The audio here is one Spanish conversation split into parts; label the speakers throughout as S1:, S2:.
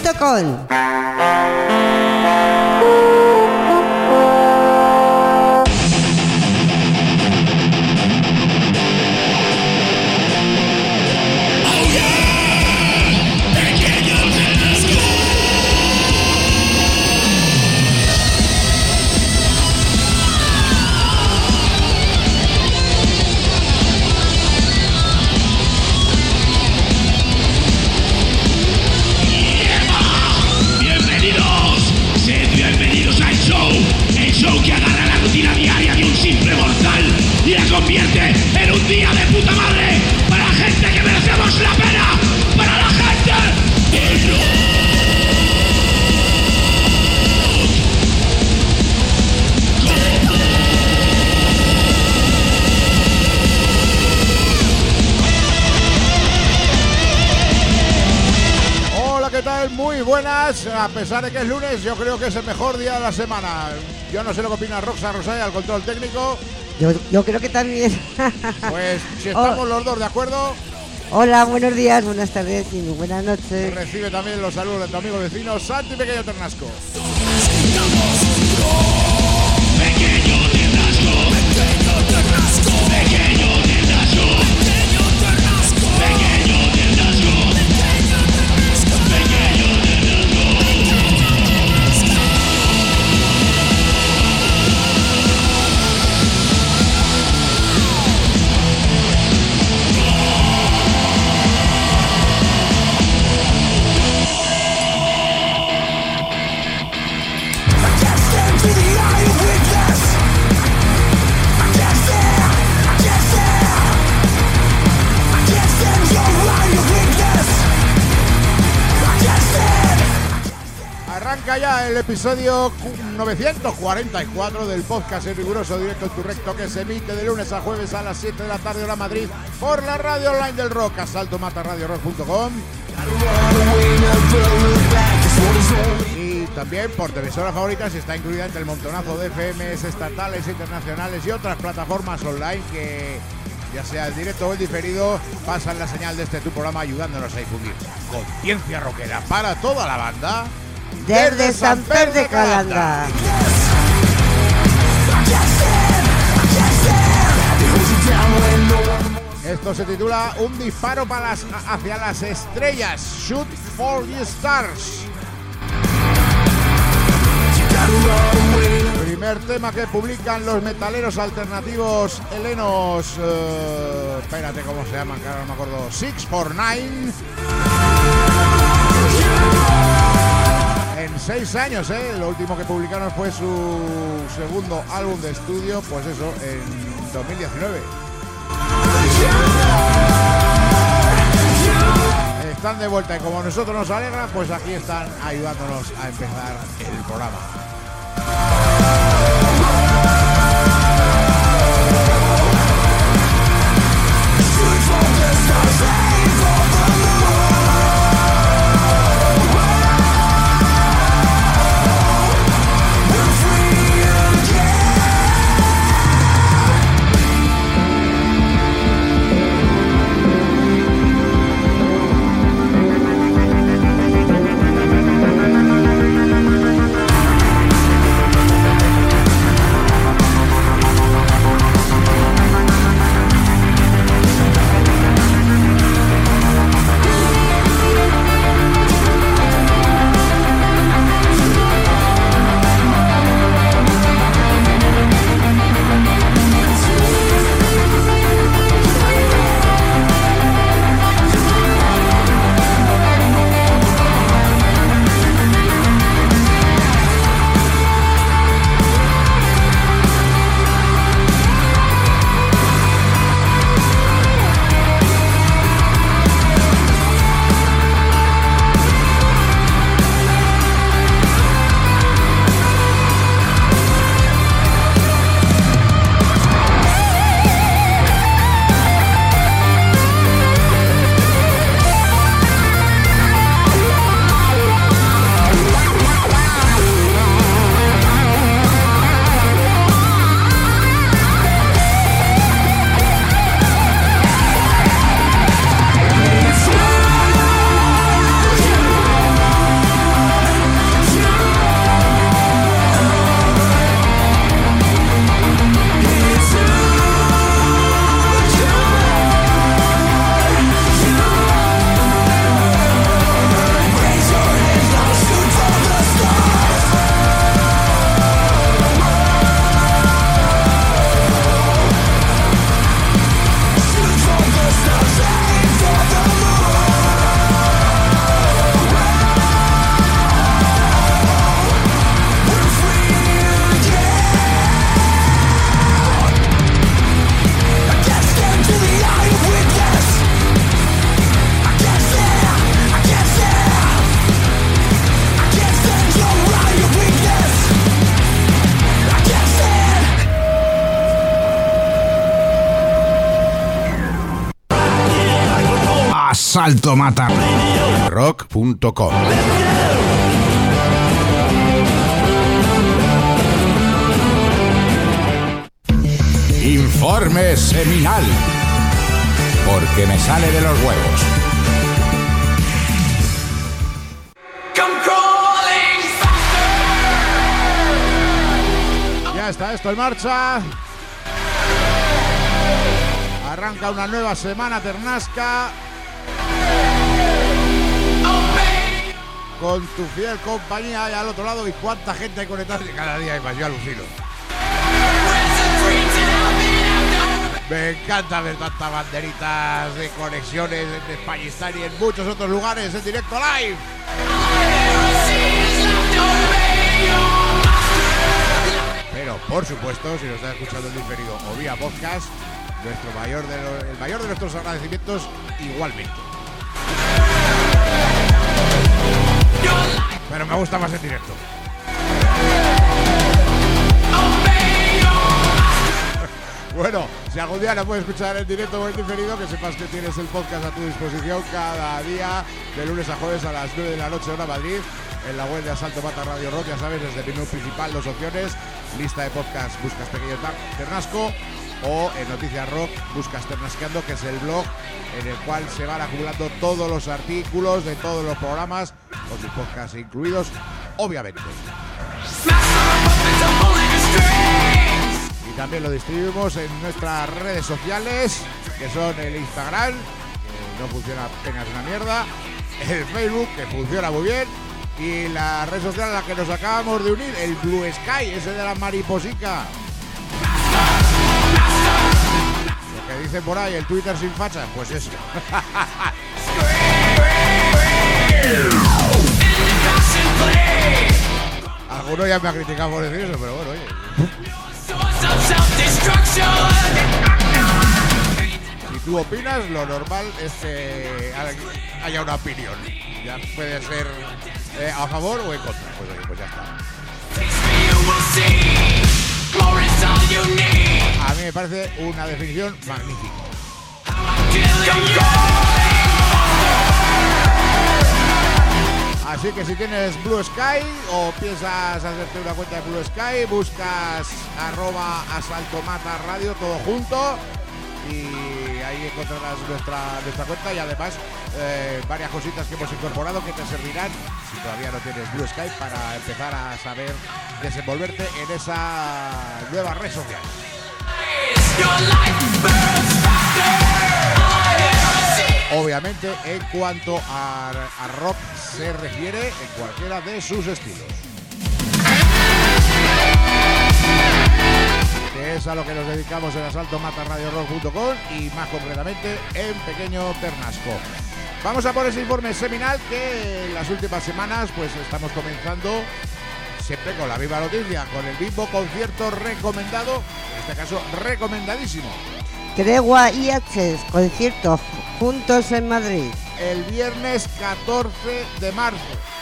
S1: Rockfm.com.
S2: Convierte en un día de puta madre para la gente que merecemos la pena, para la gente del rock.
S3: Hola, ¿qué tal? Muy buenas. A pesar de que es lunes, yo creo que es el mejor día de la semana. Yo no sé lo que opina Roxa Rosaya al control técnico.
S1: Yo creo que también.
S3: Pues si estamos los dos de acuerdo.
S1: Hola, buenos días, buenas tardes y buenas noches.
S3: Recibe también los saludos de tu amigo vecino Santi Pequeño Ternasco.
S2: Pequeño Ternasco, Pequeño Ternasco, Pequeño Ternasco, Pequeño Ternasco, Pequeño Ternasco, Pequeño Ternasco.
S3: Arranca ya el episodio 944 del podcast El Riguroso Directo en tu Recto, que se emite de lunes a jueves a las 7 de la tarde hora Madrid por la radio online del rock, asaltomatarradiorock.com, y también por televisoras favoritas. Está incluida entre el montonazo de FMs estatales, internacionales y otras plataformas online que, ya sea el directo o el diferido, pasan la señal de este tu programa ayudándonos a difundir conciencia rockera para toda la banda
S1: Desde Sant Pere de Calanda.
S3: Esto se titula Un disparo hacia las estrellas, Shoot for the Stars. Primer tema que publican los metaleros alternativos helenos, espérate, ¿cómo se llaman? Que ahora no me acuerdo. 649. En 6 años, lo último que publicaron fue su segundo álbum de estudio, pues eso, en 2019. Están de vuelta y como a nosotros nos alegra, pues aquí están ayudándonos a empezar el programa. Rock.com. Informe seminal, porque me sale de los huevos. Ya está esto en marcha. Arranca una nueva semana ternasca con tu fiel compañía ahí al otro lado. Y cuánta gente hay conectada cada día hay más, yo alucino. Me encanta ver tantas banderitas de conexiones en Españistán y en muchos otros lugares en directo live. Pero por supuesto, si nos estás escuchando en diferido o vía podcast, el mayor de nuestros agradecimientos igualmente. Pero me gusta más en directo. Bueno, si algún día no puedes escuchar en directo o en diferido, que sepas que tienes el podcast a tu disposición cada día, de lunes a jueves a las 9 de la noche, hora Madrid, en la web de Asalto Mata Radio Rock, ya sabes, desde el menú principal, 2 opciones, lista de podcast, buscas Pequeño Ternasco, o en Noticias Rock, buscas Ternasqueando, que es el blog en el cual se van acumulando todos los artículos de todos los programas, con sus podcasts incluidos, obviamente. Y también lo distribuimos en nuestras redes sociales, que son el Instagram, que no funciona apenas una mierda, el Facebook, que funciona muy bien, y la red social a la que nos acabamos de unir, el Blue Sky, ese de la mariposica. Lo que dicen por ahí, el Twitter sin facha, pues eso. Alguno ya me ha criticado por decir eso, pero bueno, oye. Si tú opinas, lo normal es que haya una opinión. Ya puede ser a favor o en contra. Pues oye, pues ya está. A mí me parece una definición magnífica. Así que si tienes Blue Sky o piensas hacerte una cuenta de Blue Sky, buscas @asaltomata radio todo junto y ahí encontrarás nuestra cuenta y además varias cositas que hemos incorporado que te servirán, si todavía no tienes Blue Sky, para empezar a saber desenvolverte en esa nueva red social. Obviamente, en cuanto a rock se refiere, en cualquiera de sus estilos. Que es a lo que nos dedicamos en asaltomatarradiorock.com y más concretamente en Pequeño Ternasco. Vamos a por ese informe seminal que en las últimas semanas pues estamos comenzando siempre con la viva noticia, con el mismo concierto recomendado, en este caso recomendadísimo.
S1: Tregua y Access, concierto juntos en Madrid.
S3: El viernes 14 de marzo.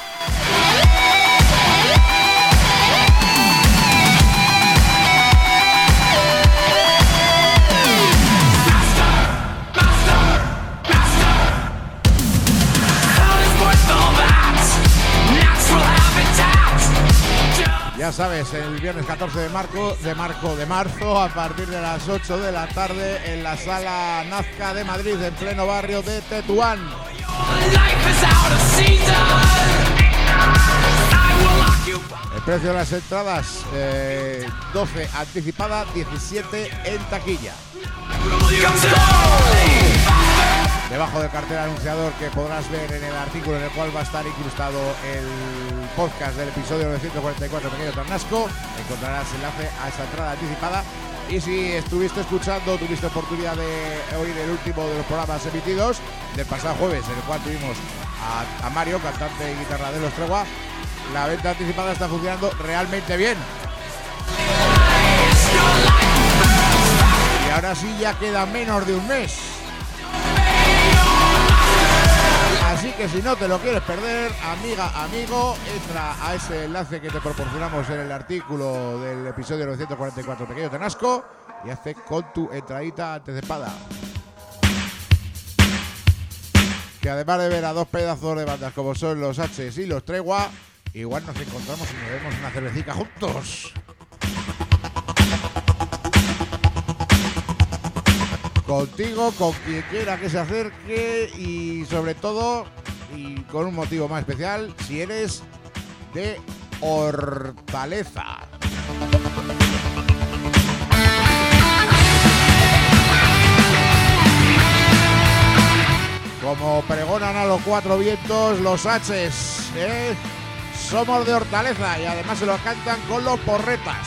S3: Ya sabes, el viernes 14 de marzo, a partir de las 8 de la tarde, en la Sala Nazca de Madrid, en pleno barrio de Tetuán. El precio de las entradas, 12 anticipada, 17 en taquilla. Debajo del cartel anunciador que podrás ver en el artículo en el cual va a estar incrustado el podcast del episodio 944 Pequeño Ternasco, encontrarás enlace a esa entrada anticipada. Y si estuviste escuchando, tuviste oportunidad de oír el último de los programas emitidos del pasado jueves, en el cual tuvimos a Mario, cantante y guitarra de Los Tregua, la venta anticipada está funcionando realmente bien. Y ahora sí ya queda menos de un mes. Así que si no te lo quieres perder, amiga, amigo, entra a ese enlace que te proporcionamos en el artículo del episodio 944 Pequeño Ternasco y hazte con tu entradita anticipada. que además de ver a dos pedazos de bandas como son los H's y los Tregua, igual nos encontramos y nos vemos una cervecita juntos. Contigo, con quien quiera que se acerque y sobre todo, y con un motivo más especial, si eres de Hortaleza. Como pregonan a los cuatro vientos los H's, somos de Hortaleza y además se lo cantan con los porretas.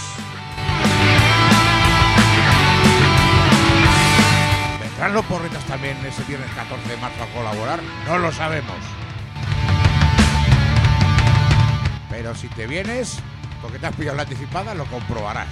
S3: ¿Vendrán los porretas también ese viernes 14 de marzo a colaborar? No lo sabemos. Pero si te vienes, porque te has pillado la anticipada, lo comprobarás.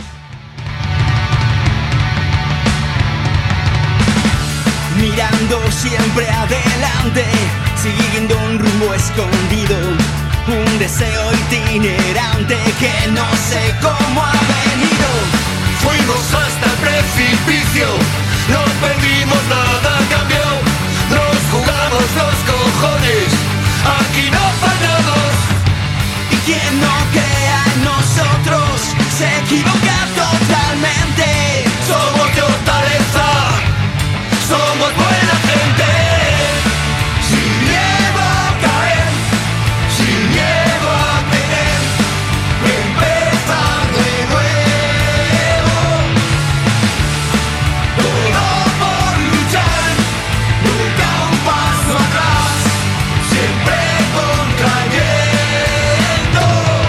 S4: Mirando siempre adelante, siguiendo un rumbo escondido, un deseo itinerante que no sé cómo ha venido.
S5: Fuimos hasta el precipicio, no perdimos nada a cambio, nos jugamos los cojones, aquí no fallamos.
S4: Y quien no crea en nosotros se equivoca totalmente.
S5: Somos de Hortaleza, somos buena gente. Sin miedo a caer, sin miedo a tener, empezar de nuevo. Todo por luchar, nunca un paso atrás, siempre contra el viento.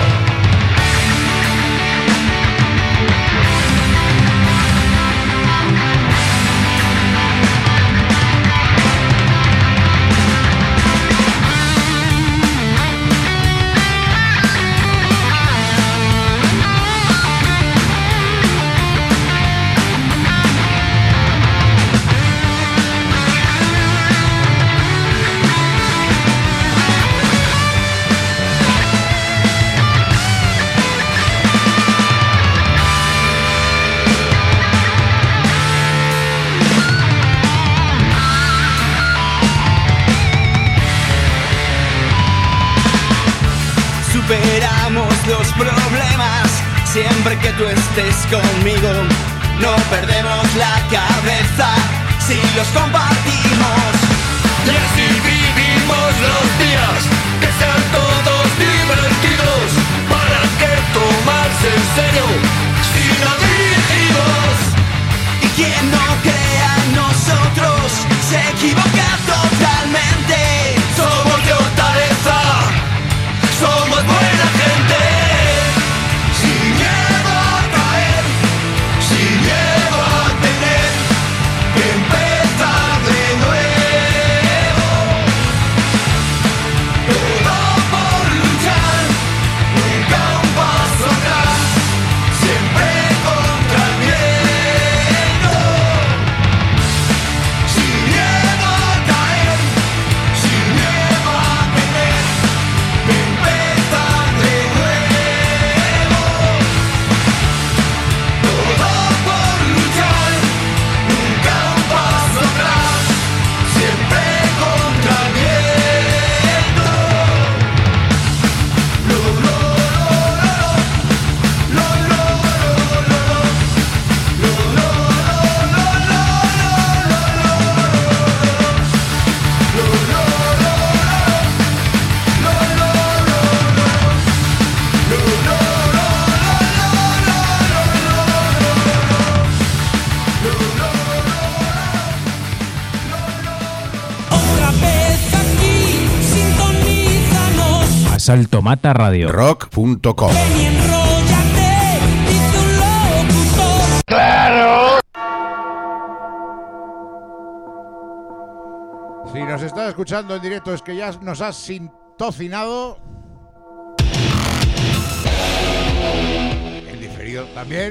S4: Superamos los problemas siempre que tú estés conmigo. No perdemos la cabeza si los compartimos.
S5: Y así vivimos los días, que sean todos divertidos. ¿Para qué tomarse en serio si no dirigimos?
S4: Y quien no crea en nosotros se equivoca totalmente.
S5: Somos de Hortaleza, somos buena gente. Sin miedo a caer, sin miedo a tener, empezar de nuevo. Todo por luchar, nunca un paso atrás, siempre contra el viento. Sin miedo a caer, sin miedo a tener, empezar de nuevo. Todo por luchar, nunca un paso atrás, siempre contra el viento. Lo, lo, lo, lo, lo, lo,
S6: Otra vez aquí, sintonízanos.
S7: Asalto Mata Radio.
S3: Rock.com.
S6: Ven y enróllate, dice un locutor.
S3: Si nos estás escuchando en directo es que ya nos has sintocinado. En diferido también.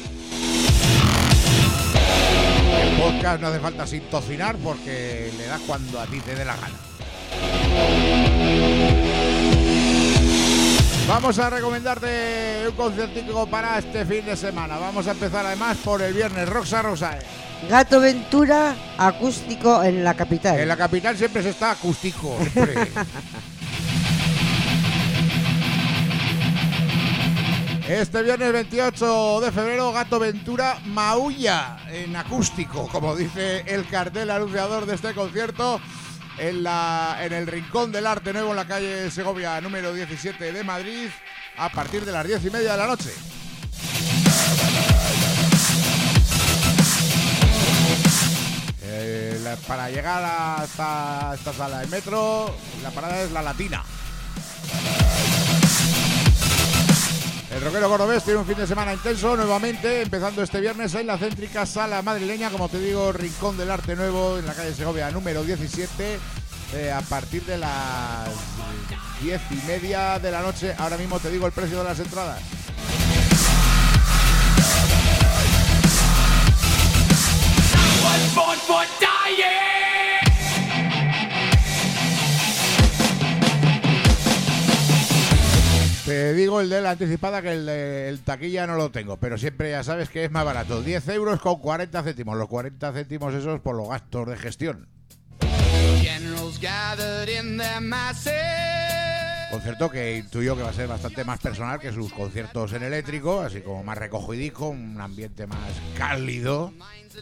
S3: El podcast no hace falta sintocinar porque le das cuando a ti te dé la gana. Vamos a recomendarte un concertico para este fin de semana. Vamos a empezar además por el viernes. Roxa Rosae.
S1: Gato Ventura acústico en la capital.
S3: En la capital siempre se está acústico. Siempre. Este viernes 28 de febrero, Gato Ventura maulla en acústico, como dice el cartel anunciador de este concierto, en el Rincón del Arte Nuevo, en la calle Segovia número 17 de Madrid, a partir de las 10:30 de la noche. Para llegar hasta esta sala de metro, la parada es La Latina. El rockero cordobés tiene un fin de semana intenso nuevamente, empezando este viernes en la céntrica sala madrileña, como te digo, Rincón del Arte Nuevo, en la calle Segovia número 17, a partir de las 10:30 de la noche. Ahora mismo te digo el precio de las entradas. Te digo el de la anticipada, que el taquilla no lo tengo, pero siempre ya sabes que es más barato. 10 euros con 40 céntimos. Los 40 céntimos esos por los gastos de gestión. Concierto que intuyo que va a ser bastante más personal que sus conciertos en eléctrico, así como más recogidico, un ambiente más cálido.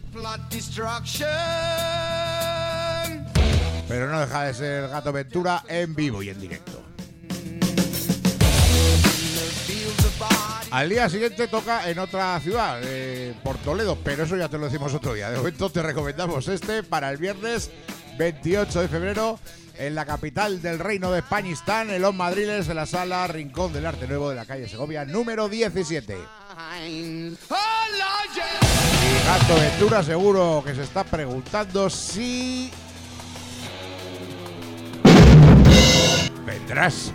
S3: Pero no deja de ser Gato Ventura en vivo y en directo. Al día siguiente toca en otra ciudad, por Toledo, pero eso ya te lo decimos otro día. De momento te recomendamos este para el viernes 28 de febrero en la capital del Reino de Españistán, en Los Madriles, en la sala Rincón del Arte Nuevo de la calle Segovia número 17. Y Gato Ventura seguro que se está preguntando si vendrás.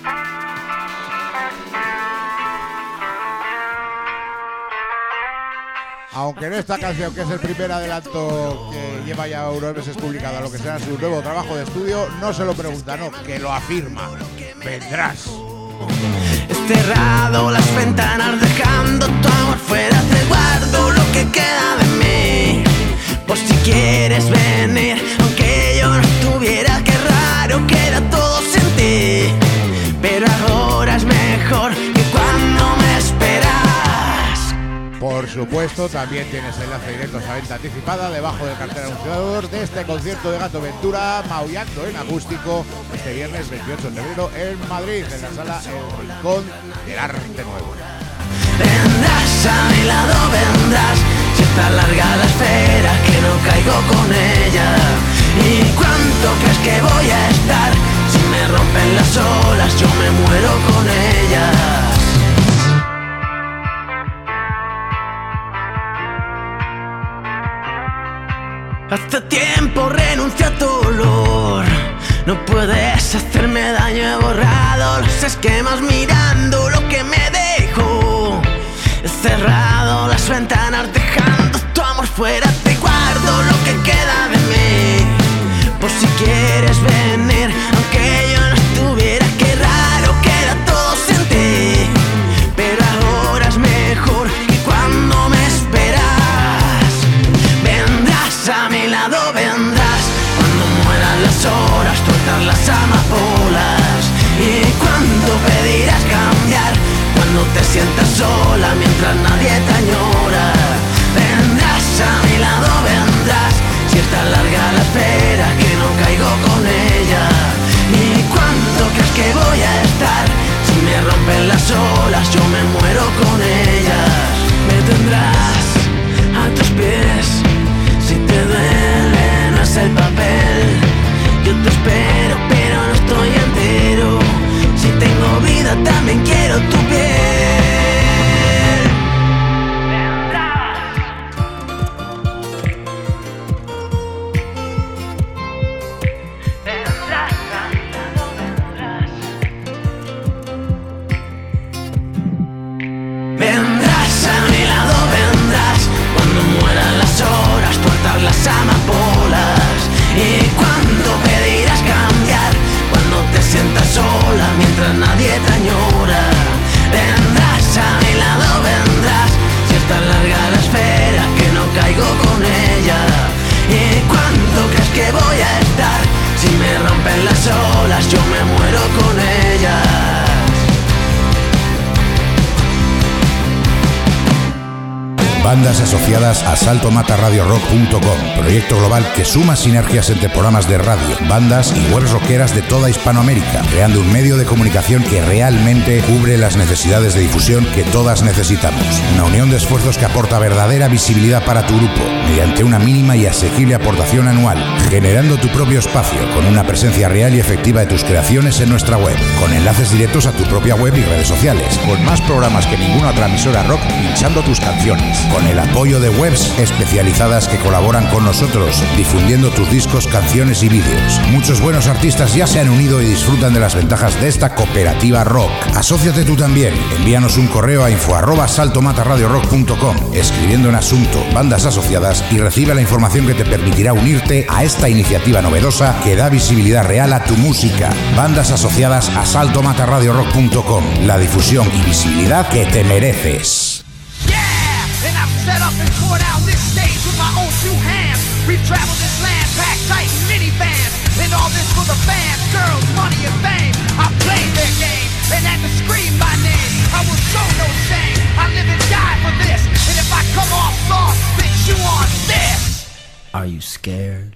S3: Aunque en esta canción, que es el primer adelanto que lleva ya unos meses publicado a lo que será su nuevo trabajo de estudio, no se lo pregunta, no, que lo afirma. Vendrás.
S4: He cerrado las ventanas dejando tu amor fuera. Te guardo lo que queda de mí, por si quieres venir. Aunque yo no estuviera, qué raro queda todo sin ti. Pero ahora es mejor que cuando me esperas.
S3: Por supuesto, también tienes enlace directo a venta anticipada debajo del cartel anunciador de este concierto de Gato Ventura, maullando en acústico, este viernes 28 de febrero en Madrid, en la sala El Rincón del Arte Nuevo.
S4: Vendrás a mi lado, vendrás, si está larga la espera que no caigo con ella. ¿Y cuánto crees que voy a estar? Si me rompen las olas yo me muero con ellas. Hace tiempo renuncio a tu olor. No puedes hacerme daño, he borrado los esquemas mirando lo que me dejó. He cerrado las ventanas dejando tu amor fuera. Te guardo lo que queda de mí, por si quieres venir. Aunque yo no estuviera, qué raro queda todo sin ti. Pero ahora es mejor que cuando me esperas. A mi lado vendrás, cuando mueran las horas, tocar las amapolas. Y cuando pedirás cambiar, cuando te sientas sola mientras nadie te añora. Vendrás a mi lado, vendrás, si está larga la espera que no caigo con ella. ¿Y cuánto crees que voy a estar? Si me rompen las olas yo me muero con ellas. Me tendrás a tus pies. Si te duele no es el papel, yo te espero pero no estoy entero. Si tengo vida también quiero tu piel. rompen las olas, yo me muero con ellas.
S7: Bandas asociadas a saltomataradiorock.com, proyecto global que suma sinergias entre programas de radio, bandas y webs rockeras de toda Hispanoamérica, creando un medio de comunicación que realmente cubre las necesidades de difusión que todas necesitamos. Una unión de esfuerzos que aporta verdadera visibilidad para tu grupo, mediante una mínima y asequible aportación anual, generando tu propio espacio, con una presencia real y efectiva de tus creaciones en nuestra web, con enlaces directos a tu propia web y redes sociales, con más programas que ninguna otra emisora rock pinchando tus canciones, con el apoyo de webs especializadas que colaboran con nosotros, difundiendo tus discos, canciones y vídeos. Muchos buenos artistas ya se han unido y disfrutan de las ventajas de esta cooperativa rock. Asóciate tú también. Envíanos un correo a info@saltomataradiorock.com, escribiendo en asunto bandas asociadas, y recibe la información que te permitirá unirte a esta iniciativa novedosa que da visibilidad real a tu música. Bandas asociadas a saltomataradiorock.com, la difusión y visibilidad que te mereces.
S2: And I've set up and tore down this stage with my own two hands. We've traveled this land, packed tight in minivans. And all this for the fans, girls, money and fame. I played their game and had to scream my name. I will show no shame, I live and die for this. And if I come off soft, then you on this.
S4: Are you scared?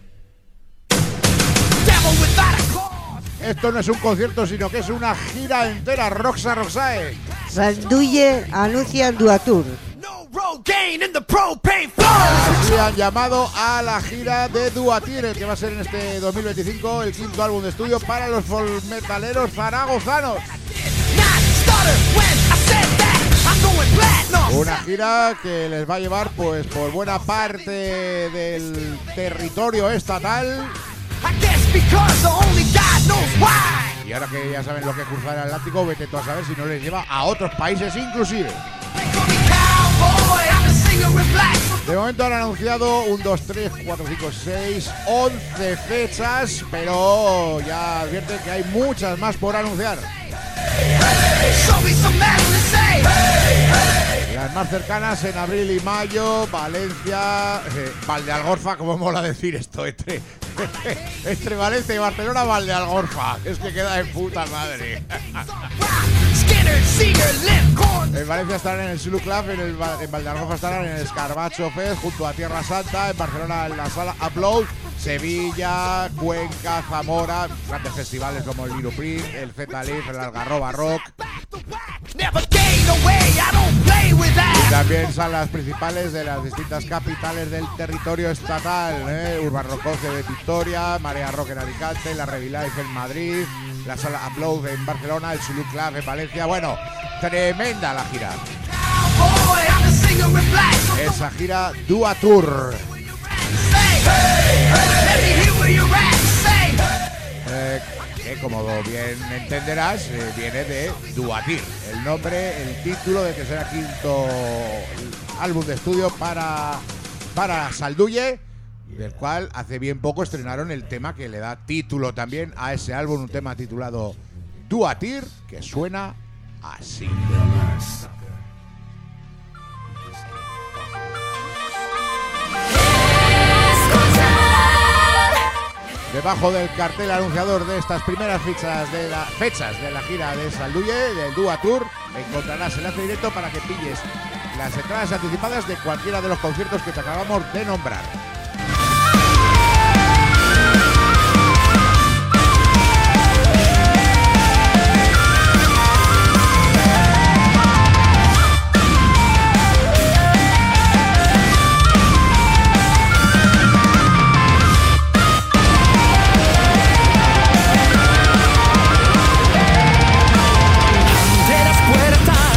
S2: Devil without a cause.
S3: Esto no es un concierto, sino que es una gira entera. Roxa Roxae.
S1: Salduye anuncia el Duatour.
S2: Rogaine in the propane flow.
S3: Así han llamado a la gira de Duatir, el que va a ser en este 2025 el quinto álbum de estudio para los folmetaleros zaragozanos. Una gira que les va a llevar pues por buena parte del territorio estatal. Y ahora que ya saben lo que es cruzar el Atlántico, vete tú a saber si no les lleva a otros países inclusive. De momento han anunciado 1, 2, 3, 4, 5, 6, 11 fechas, pero ya advierten que hay muchas más por anunciar. Las más cercanas en abril y mayo, Valencia, Valdealgorfa, como mola decir esto, entre Valencia y Barcelona, Valdealgorfa, es que queda en puta madre. En Valencia estarán en el Zulu Club, en Valdealgorfa estarán en el Escarbacho Fest, junto a Tierra Santa, en Barcelona en la Sala Upload, Sevilla, Cuenca, Zamora, grandes festivales como el Liruprint, el Z-Leaf, el Algarroba Rock. Y también salas principales de las distintas capitales del territorio estatal, Urban Rock de Victoria, Marea Rock en Alicante, la Revilife en Madrid, la Sala Upload en Barcelona, el Zulu Club en Valencia. Bueno, tremenda la gira. Esa gira Duatour. Que como bien entenderás, viene de Duatir, el nombre, el título de que será quinto álbum de estudio para Salduye, del cual hace bien poco estrenaron el tema que le da título también a ese álbum, un tema titulado Duatir, que suena así. Debajo del cartel anunciador de estas primeras fechas de la gira de Salduye, del Duatour, encontrarás el enlace directo para que pilles las entradas anticipadas de cualquiera de los conciertos que te acabamos de nombrar.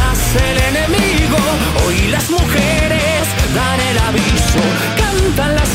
S4: Las mujeres dan el aviso, cantan las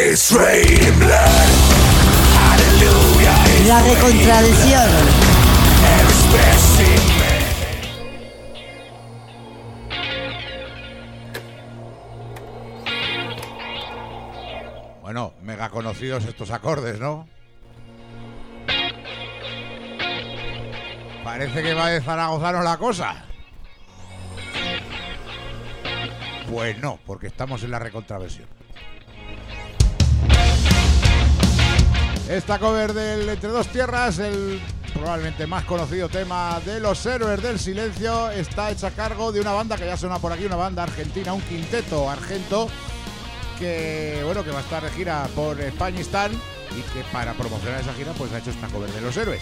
S1: La recontradicción.
S3: Bueno, mega conocidos estos acordes, ¿no? Parece que va de zaragozano la cosa. Pues no, porque estamos en la recontraversión. Esta cover del Entre Dos Tierras, el probablemente más conocido tema de Los Héroes del Silencio, está hecha a cargo de una banda que ya suena por aquí, una banda argentina, un quinteto argento que, bueno, que va a estar de gira por Españistán y que para promocionar esa gira pues ha hecho esta cover de Los Héroes.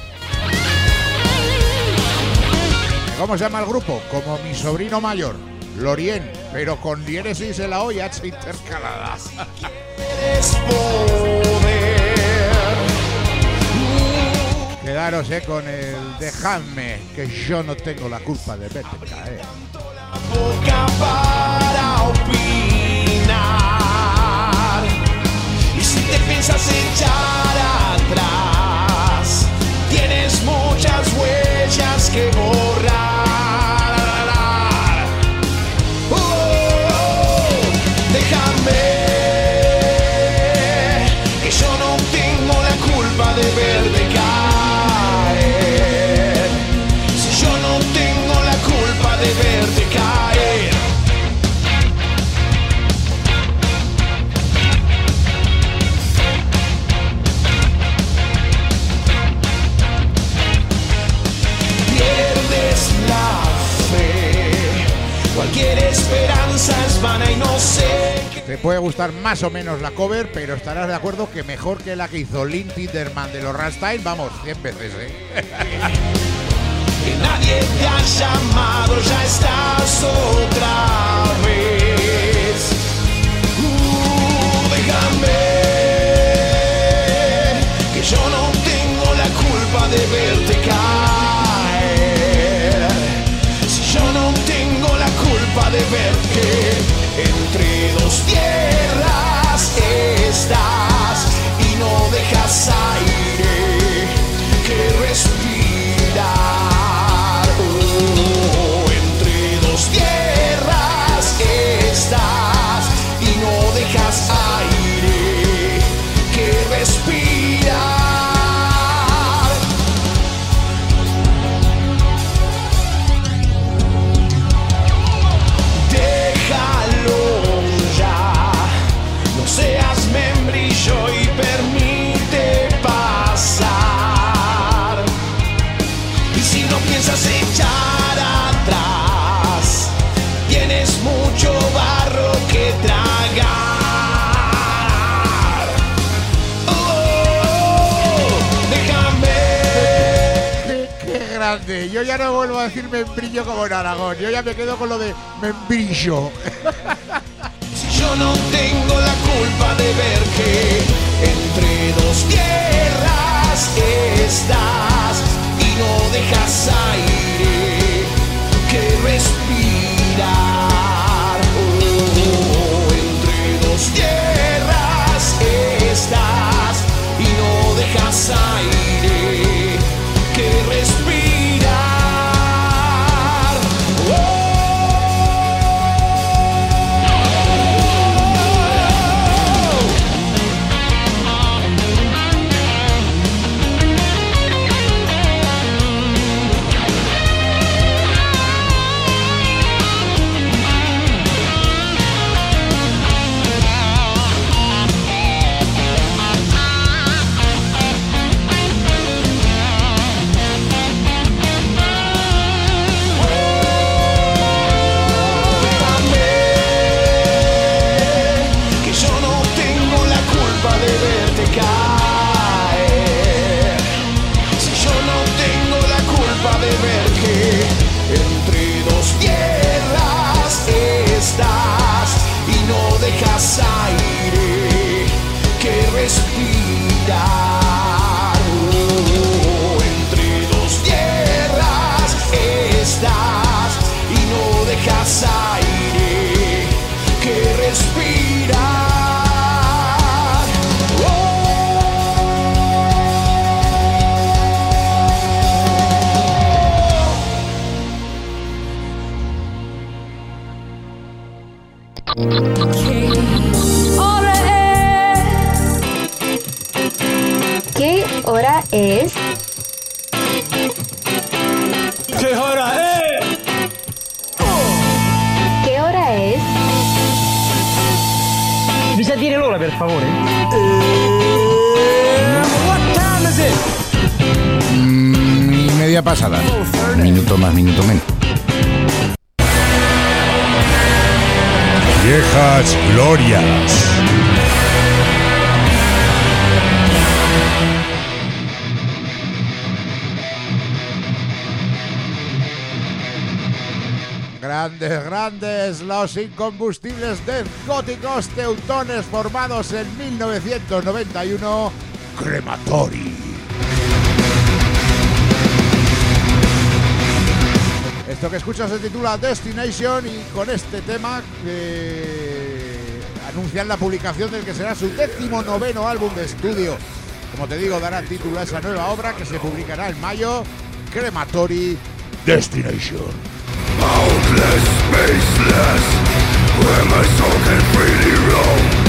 S3: ¿Cómo se llama el grupo? Como mi sobrino mayor, Lorien, pero con diéresis en la O y H intercalada. Quedaros con el dejadme, que yo no tengo la culpa de verte caer.
S8: Boca para opinar. Y si te piensas echar atrás, tienes muchas huellas que borrar. Déjame, que yo no tengo la culpa de verte caer. Si yo no tengo la culpa de verte caer. Pierdes la fe, cualquier esperanza es vana y no sé.
S3: Te puede gustar más o menos la cover, pero estarás de acuerdo que mejor que la que hizo Lynn Tinderman de los Rammstein, vamos, 100 veces,
S8: Que nadie te ha llamado, ya estás otra vez. Déjame, que yo no tengo la culpa de verte caer. Si yo no tengo la culpa de ver que entre dos tierras estás y no dejas aire que respirar. Entre dos tierras estás y no dejas aire que respirar. Seas membrillo y permite pasar. Y si no piensas echar atrás, tienes mucho barro que tragar. Déjame.
S3: ¡Qué grande! Yo ya no vuelvo a decir membrillo como en Aragón. Yo ya me quedo con lo de membrillo.
S8: Yo no tengo la culpa de ver que entre dos tierras estás y no dejas aire que respirar. Entre dos tierras estás y no dejas aire que respirar.
S9: Mi sa dire l'ora, per favore?
S7: Media pasada. Minuto más, minuto menos. Viejas glorias.
S3: Grandes, los incombustibles Death Góticos Teutones formados en 1991, Crematory. Esto que escuchas se titula Destination y con este tema anuncian la publicación del que será su 19º álbum de estudio. Como te digo, dará título a esa nueva obra que se publicará en mayo, Crematory Destination.
S5: Boundless, spaceless, where my soul can freely roam.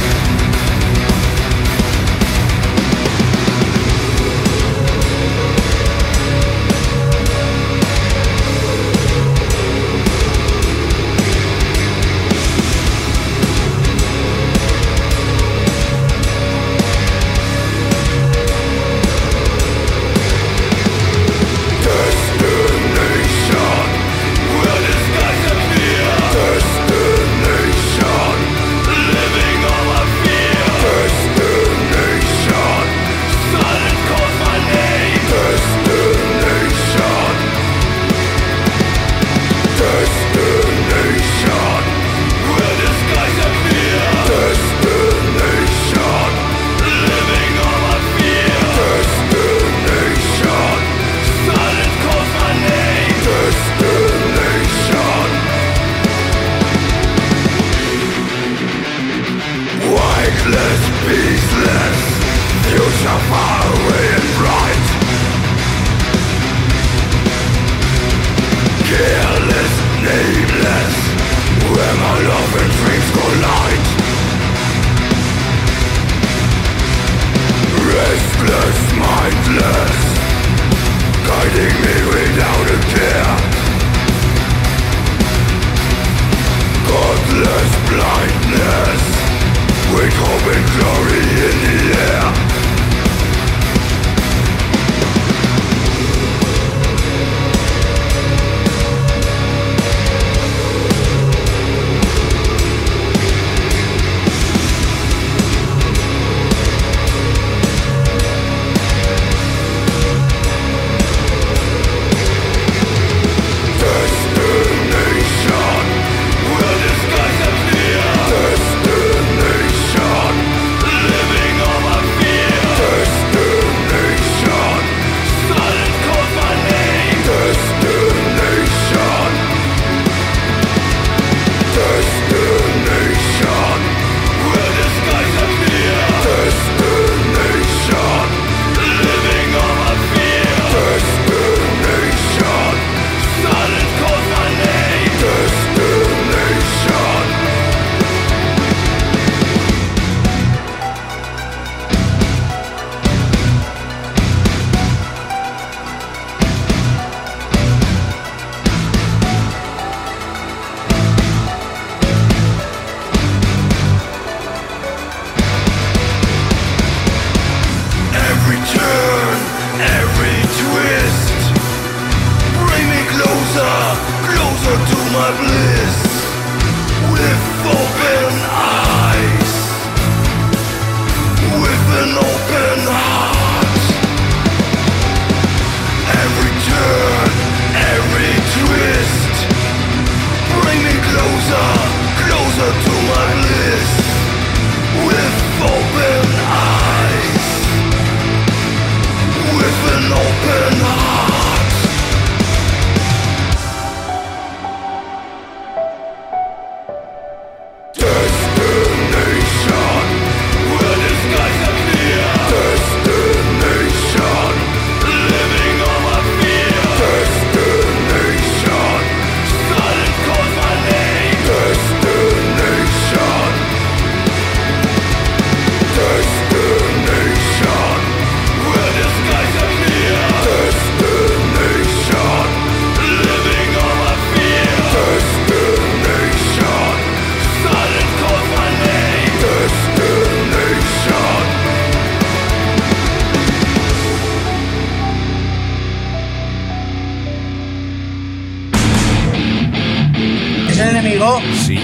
S5: Destination, where the skies are clear.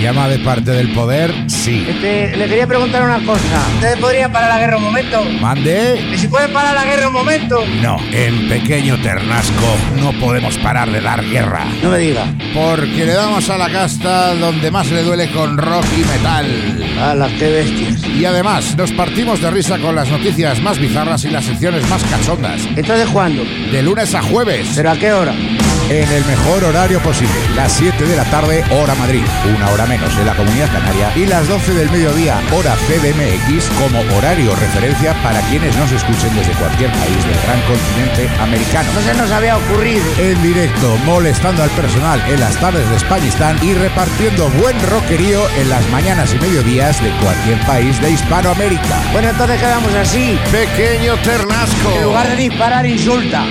S7: Llama de parte del poder, sí.
S9: Le quería preguntar una cosa. ¿Ustedes podrían parar la guerra un momento?
S7: Mande.
S9: ¿Y si pueden parar la guerra un momento?
S7: No, en Pequeño Ternasco no podemos parar de dar guerra.
S9: No me diga.
S7: Porque le damos a la casta donde más le duele con rock y metal.
S9: ¡Hala, qué bestias!
S7: Y además, nos partimos de risa con las noticias más bizarras y las secciones más cachondas.
S9: ¿Entonces cuándo?
S7: De lunes a jueves.
S9: ¿Pero a qué hora?
S7: En el mejor horario posible. Las 7 de la tarde, hora Madrid. Una hora menos en la Comunidad Canaria. Y las 12 del mediodía, hora CDMX, como horario referencia para quienes nos escuchen desde cualquier país del gran continente americano.
S9: No se nos había ocurrido.
S7: En directo, molestando al personal en las tardes de Españistán y repartiendo buen rockerío en las mañanas y mediodías de cualquier país de Hispanoamérica.
S9: Bueno, entonces quedamos así.
S7: Pequeño Ternasco.
S9: En lugar de disparar, insulta.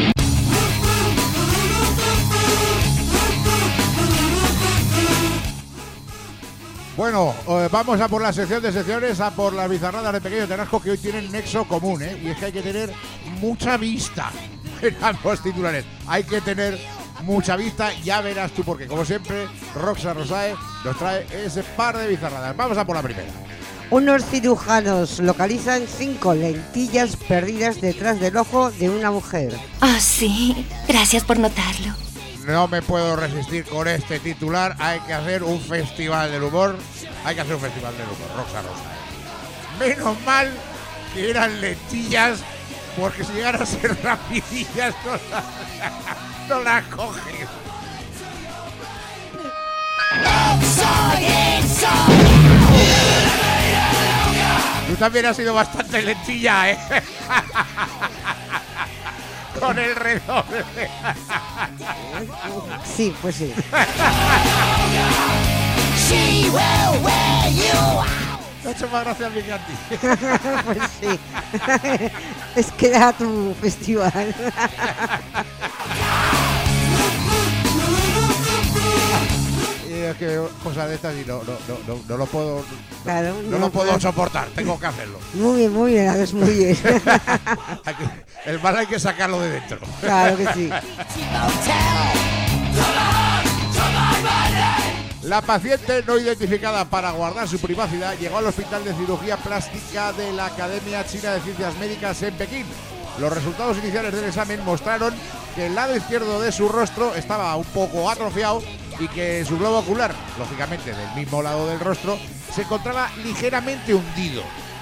S3: Bueno, vamos a por la sección de secciones, a por las bizarradas de Pequeño Ternasco, que hoy tienen nexo común, ¿eh? Y es que hay que tener mucha vista en ambos titulares. Hay que tener mucha vista, ya verás tú, porque como siempre, Roxa Rosae nos trae ese par de bizarradas. Vamos a por la primera.
S1: Unos cirujanos localizan 5 lentillas perdidas detrás del ojo de una mujer.
S10: Oh, sí. Gracias por notarlo.
S3: No me puedo resistir con este titular. Hay que hacer un festival del humor. Hay que hacer un festival del humor, Roxa Rosa. Menos mal que eran lentillas, porque si llegan a ser rapidillas no las coges. Tú también has sido bastante lentilla, ¿eh? Con el redoble.
S1: Sí, pues sí.
S3: Me ha hecho más gracia mi Gandhi.
S1: Pues sí. Es que era tu festival.
S3: Es que cosas de estas y no lo puedo.
S1: Claro,
S3: no lo puedo soportar, tengo que hacerlo.
S1: Muy bien, haces muy bien.
S3: El mal hay que sacarlo de dentro.
S1: Claro que sí.
S3: La paciente no identificada, para guardar su privacidad, llegó al Hospital de Cirugía Plástica de la Academia China de Ciencias Médicas en Pekín. Los resultados iniciales del examen mostraron que el lado izquierdo de su rostro estaba un poco atrofiado y que su globo ocular, lógicamente del mismo lado del rostro, se encontraba ligeramente hundido.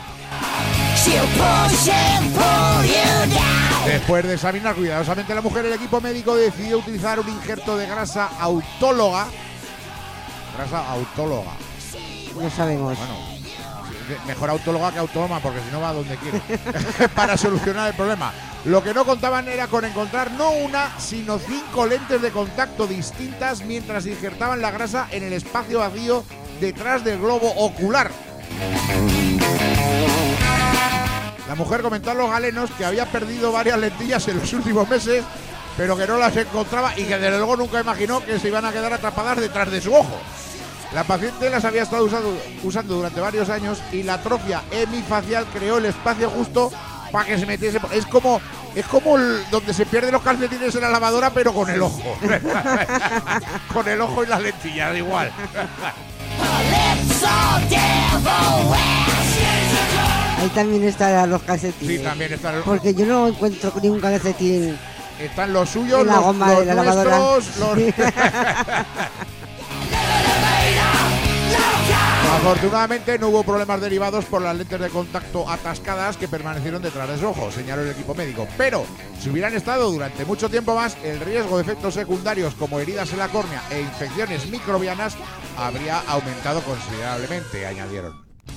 S3: Después de examinar cuidadosamente a la mujer, el equipo médico decidió utilizar un injerto de grasa autóloga. Grasa autóloga.
S1: No sabemos.
S3: Bueno, mejor autóloga que autónoma, porque si no va a donde quiere. Para solucionar el problema. Lo que no contaban era con encontrar no una, sino 5 lentes de contacto distintas mientras injertaban la grasa en el espacio vacío detrás del globo ocular. La mujer comentó a los galenos que había perdido varias lentillas en los últimos meses, pero que no las encontraba y que desde luego nunca imaginó que se iban a quedar atrapadas detrás de su ojo. La paciente las había estado usando durante varios años y la atrofia hemifacial creó el espacio justo para que se metiese. Es como donde se pierden los calcetines en la lavadora, pero con el ojo. Con el ojo y las lentillas, igual.
S1: Ahí también están los calcetines.
S3: Sí, también están.
S1: Porque yo no encuentro ningún calcetín.
S3: Están los suyos,
S1: en la goma
S3: los
S1: de la lavadora.
S3: nuestros, los... Afortunadamente no hubo problemas derivados por las lentes de contacto atascadas que permanecieron detrás de su ojo, señaló el equipo médico. Pero si hubieran estado durante mucho tiempo más, el riesgo de efectos secundarios como heridas en la córnea e infecciones microbianas habría aumentado considerablemente, añadieron.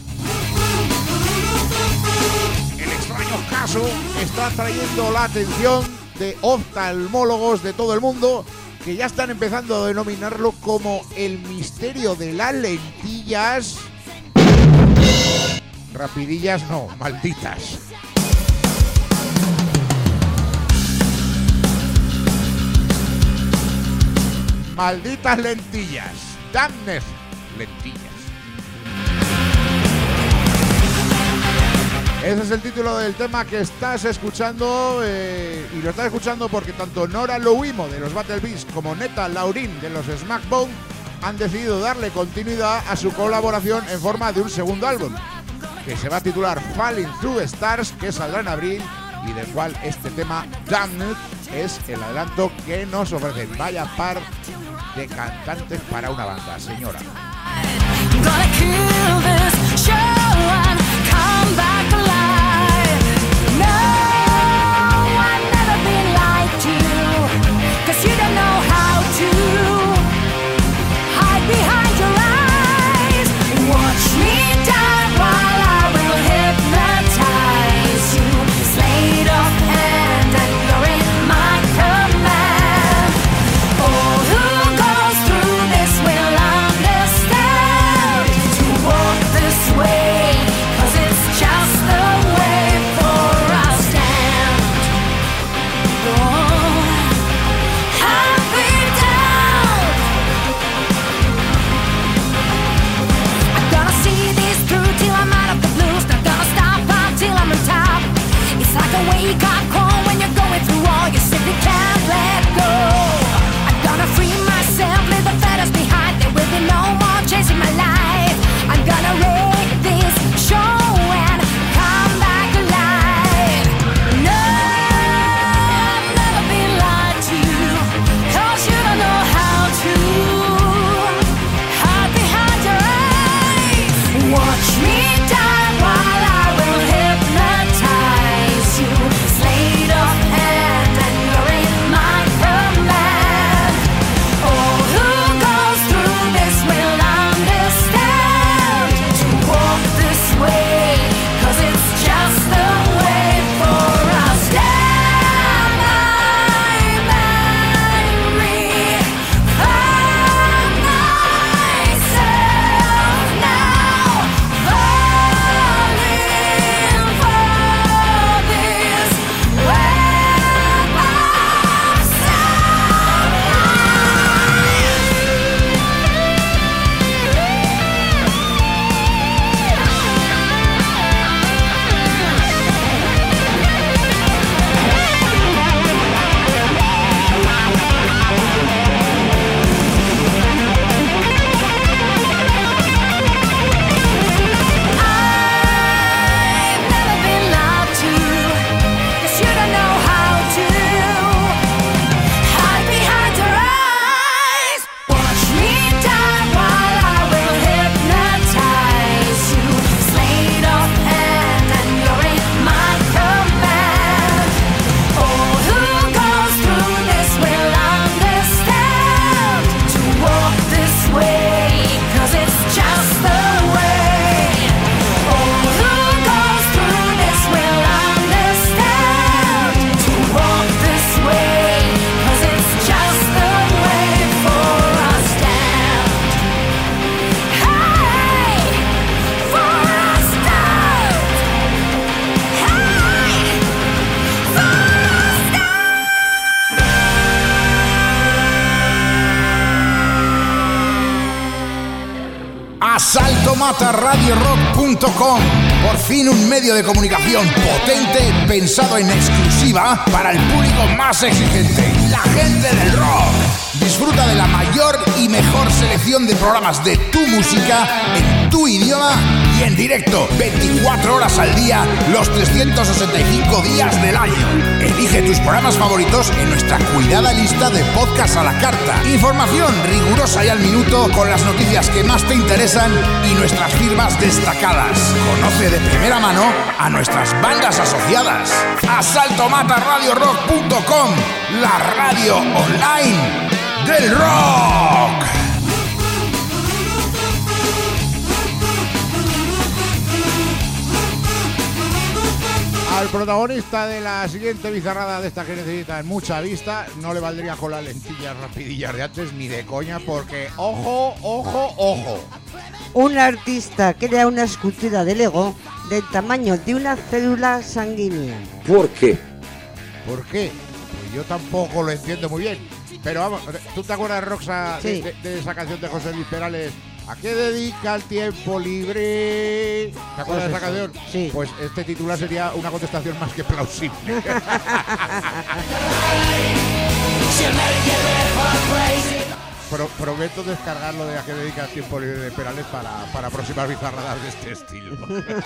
S3: El extraño caso está trayendo la atención de oftalmólogos de todo el mundo, que ya están empezando a denominarlo como el misterio de las lentillas. Rapidillas no, malditas. Malditas lentillas. Damned lentillas. Ese es el título del tema que estás escuchando, y lo estás escuchando porque tanto Nora Louimo de los Battle Beats como Neta Laurín de los Smackbone han decidido darle continuidad a su colaboración en forma de un segundo álbum, que se va a titular Falling Through Stars, que saldrá en abril y del cual este tema Damned es el adelanto que nos ofrecen. Vaya par de cantantes para una banda, señora.
S7: AsaltoMataRadioRock.com. Por fin un medio de comunicación potente pensado en exclusiva para el público más exigente, la gente del rock. Disfruta de la mayor y mejor selección de programas de tu música en tu idioma y en directo, 24 horas al día, los 365 días del año. Elige tus programas favoritos en nuestra cuidada lista de podcast a la carta. Información rigurosa y al minuto con las noticias que más te interesan y nuestras firmas destacadas. Conoce de primera mano a nuestras bandas asociadas. AsaltoMataRadioRock.com, la radio online del rock.
S3: Al protagonista de la siguiente bizarrada de esta que necesita mucha vista, no le valdría con las lentillas rapidillas de antes ni de coña, porque ojo, ojo, ojo.
S1: Un artista crea una escultura de Lego del tamaño de una célula sanguínea.
S11: ¿Por qué?
S3: ¿Por qué? Pues yo tampoco lo entiendo muy bien. Pero vamos, ¿tú te acuerdas, Roxa,
S1: sí,
S3: de esa canción de José Luis Perales? ¿A qué dedica el tiempo libre? ¿Te acuerdas de esa canción?
S1: Sí.
S3: Pues este titular sería una contestación más que plausible. prometo descargarlo de a que dedicas tiempo libre de Perales para próximas bizarradas de este estilo.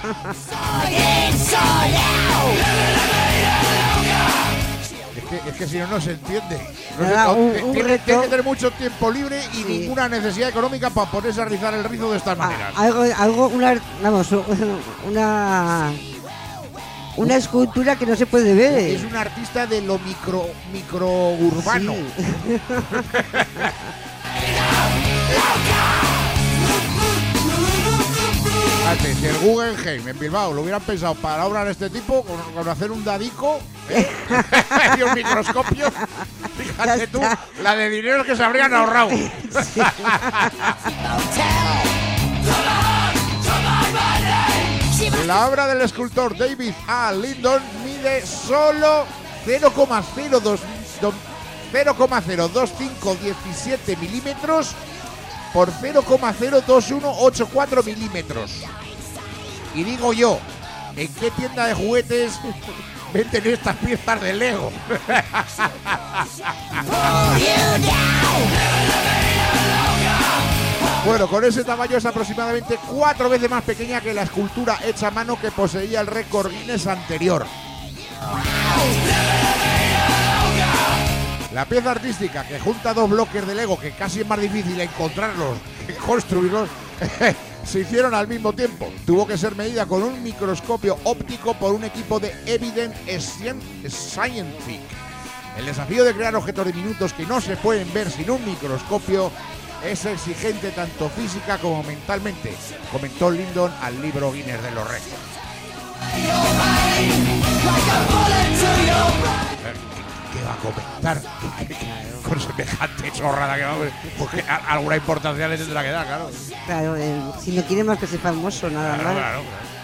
S3: Es que si no, no se entiende. Tiene que tener mucho tiempo libre y ninguna necesidad económica para ponerse a rizar el rizo de estas maneras.
S1: Una escultura que no se puede ver.
S3: Es un artista de lo microurbano. Sí. Fíjate, si el Guggenheim en Bilbao lo hubieran pensado para obras de este tipo, con hacer un dadico y un microscopio, fíjate tú, la de dinero que se habrían ahorrado. Sí. La obra del escultor David A. Lindon mide solo 0,02517 milímetros por 0,02184 milímetros. Y digo yo, ¿en qué tienda de juguetes venden estas piezas de Lego? Bueno, con ese tamaño es aproximadamente 4 veces más pequeña que la escultura hecha a mano que poseía el récord Guinness anterior. La pieza artística, que junta 2 bloques de Lego, que casi es más difícil encontrarlos que construirlos, se hicieron al mismo tiempo. Tuvo que ser medida con un microscopio óptico por un equipo de Evident Scientific. El desafío de crear objetos diminutos que no se pueden ver sin un microscopio es exigente tanto física como mentalmente, comentó Lindon al libro Guinness de los récords. ¿Qué va a comentar con semejante chorrada? Porque alguna importancia le tendrá que dar, claro.
S1: Claro, si no quiere más que sea famoso, nada más. Claro.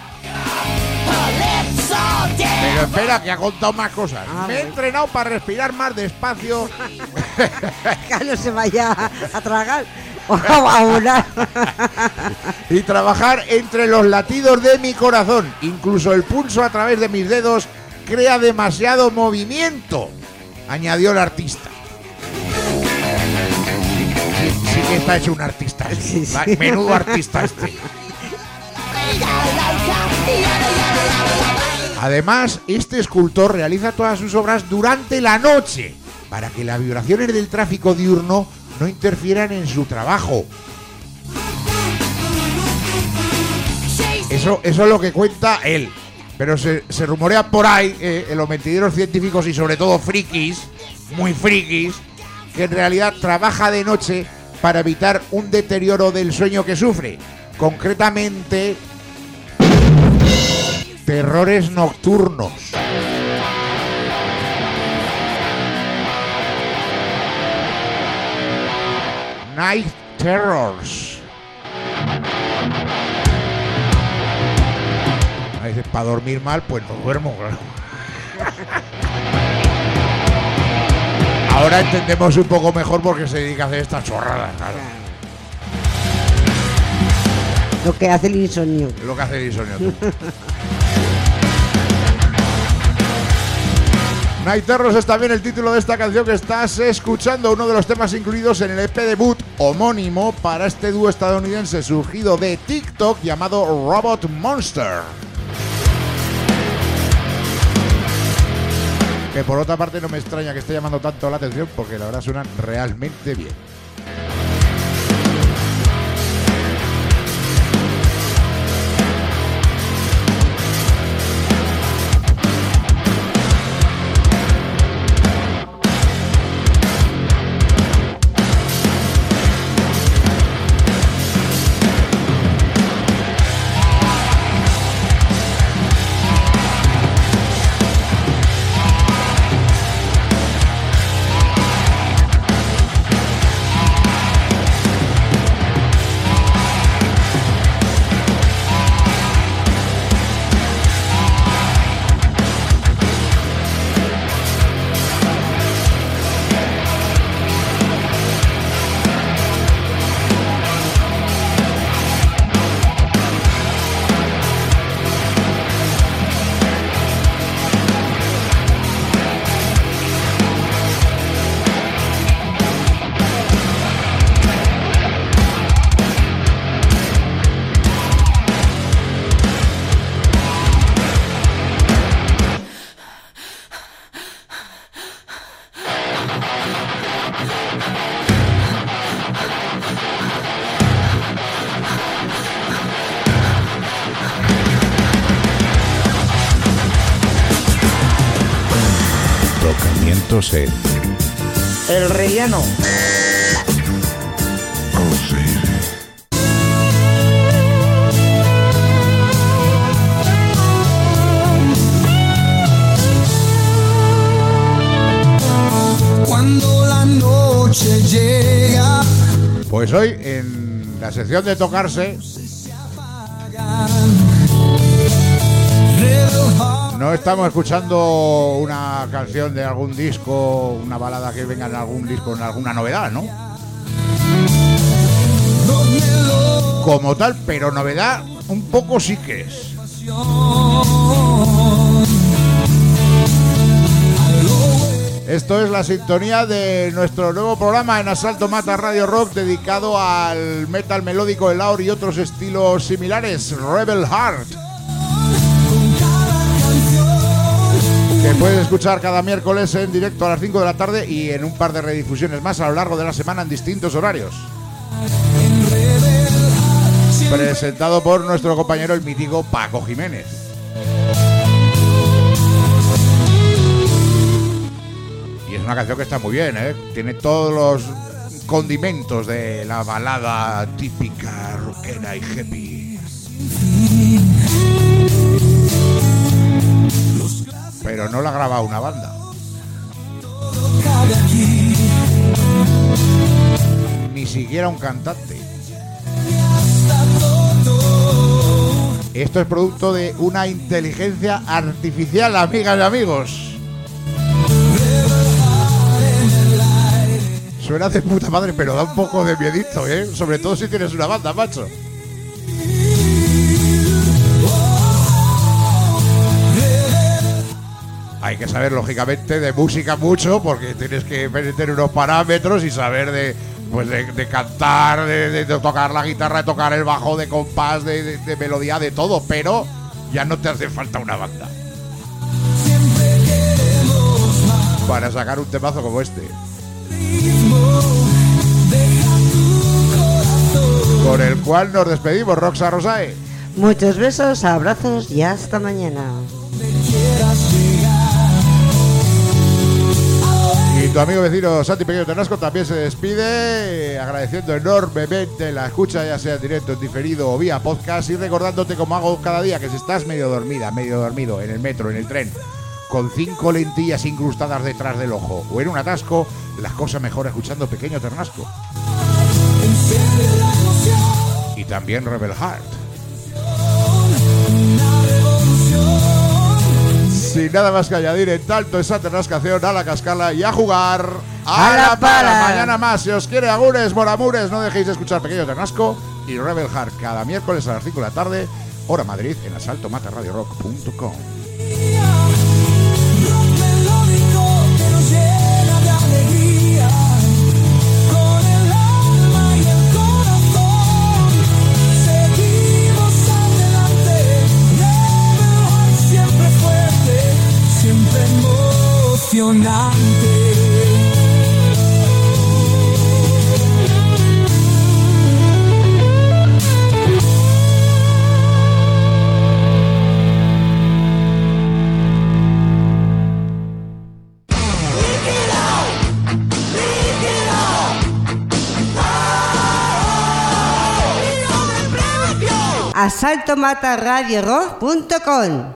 S3: Pero espera, que ha contado más cosas. Me he entrenado para respirar más despacio.
S1: Que no se vaya a tragar o a volar.
S3: Y trabajar entre los latidos de mi corazón. Incluso el pulso a través de mis dedos crea demasiado movimiento, añadió el artista. Sí que está hecho un artista. Sí. Menudo artista este. Además, este escultor realiza todas sus obras durante la noche para que las vibraciones del tráfico diurno no interfieran en su trabajo. Eso es lo que cuenta él. Pero se rumorea por ahí, en los mentideros científicos y sobre todo frikis, muy frikis, que en realidad trabaja de noche para evitar un deterioro del sueño que sufre. Concretamente, terrores nocturnos. Night terrors. A veces para dormir mal, pues no duermo, claro. Ahora entendemos un poco mejor por qué se dedica a hacer estas chorradas, claro.
S1: Lo que hace el insomnio.
S3: Lo que hace el insomnio, tú. Night Terrors es también el título de esta canción que estás escuchando, uno de los temas incluidos en el EP debut homónimo para este dúo estadounidense surgido de TikTok llamado Robot Monster. Que por otra parte no me extraña que esté llamando tanto la atención porque la verdad suenan realmente bien.
S7: expertos en
S9: El relleno.
S8: Cuando la noche llega.
S3: Pues hoy en la sección de tocarse no estamos escuchando una canción de algún disco, una balada que venga en algún disco, en alguna novedad, ¿no? Como tal, pero novedad un poco sí que es. Esto es la sintonía de nuestro nuevo programa en Asalto Mata Radio Rock, dedicado al metal melódico, el Aur y otros estilos similares, Rebel Heart, que puedes escuchar cada miércoles en directo a las 5 de la tarde y en un par de redifusiones más a lo largo de la semana en distintos horarios. Presentado por nuestro compañero el mítico Paco Jiménez. Y es una canción que está muy bien, ¿eh? Tiene todos los condimentos de la balada típica rockera y happy. Pero no la graba una banda. Ni siquiera un cantante. Esto es producto de una inteligencia artificial, amigas y amigos. Suena de puta madre, pero da un poco de miedito, ¿eh? Sobre todo si tienes una banda, macho. Hay que saber, lógicamente, de música mucho, porque tienes que tener unos parámetros y saber de cantar, de tocar la guitarra, de tocar el bajo, de compás, de melodía, de todo, pero ya no te hace falta una banda para sacar un temazo como este, con el cual nos despedimos. Roxa Rosae,
S1: muchos besos, abrazos y hasta mañana.
S3: Y tu amigo vecino Santi Pequeño Ternasco también se despide, agradeciendo enormemente la escucha, ya sea en directo, en diferido o vía podcast, y recordándote, como hago cada día, que si estás medio dormida, medio dormido en el metro, en el tren, con 5 lentillas incrustadas detrás del ojo o en un atasco, las cosas mejor escuchando Pequeño Ternasco. Y también Rebel Heart. Sin nada más que añadir, en tanto esa ternascación, a la cascala y a jugar a la para. Mañana más, si os quiere, agures, moramures, no dejéis de escuchar Pequeño Ternasco y Rebel Heart cada miércoles a las 5 de la tarde, hora Madrid, en asaltomataradiorock.com.
S1: asaltomataradiorock.com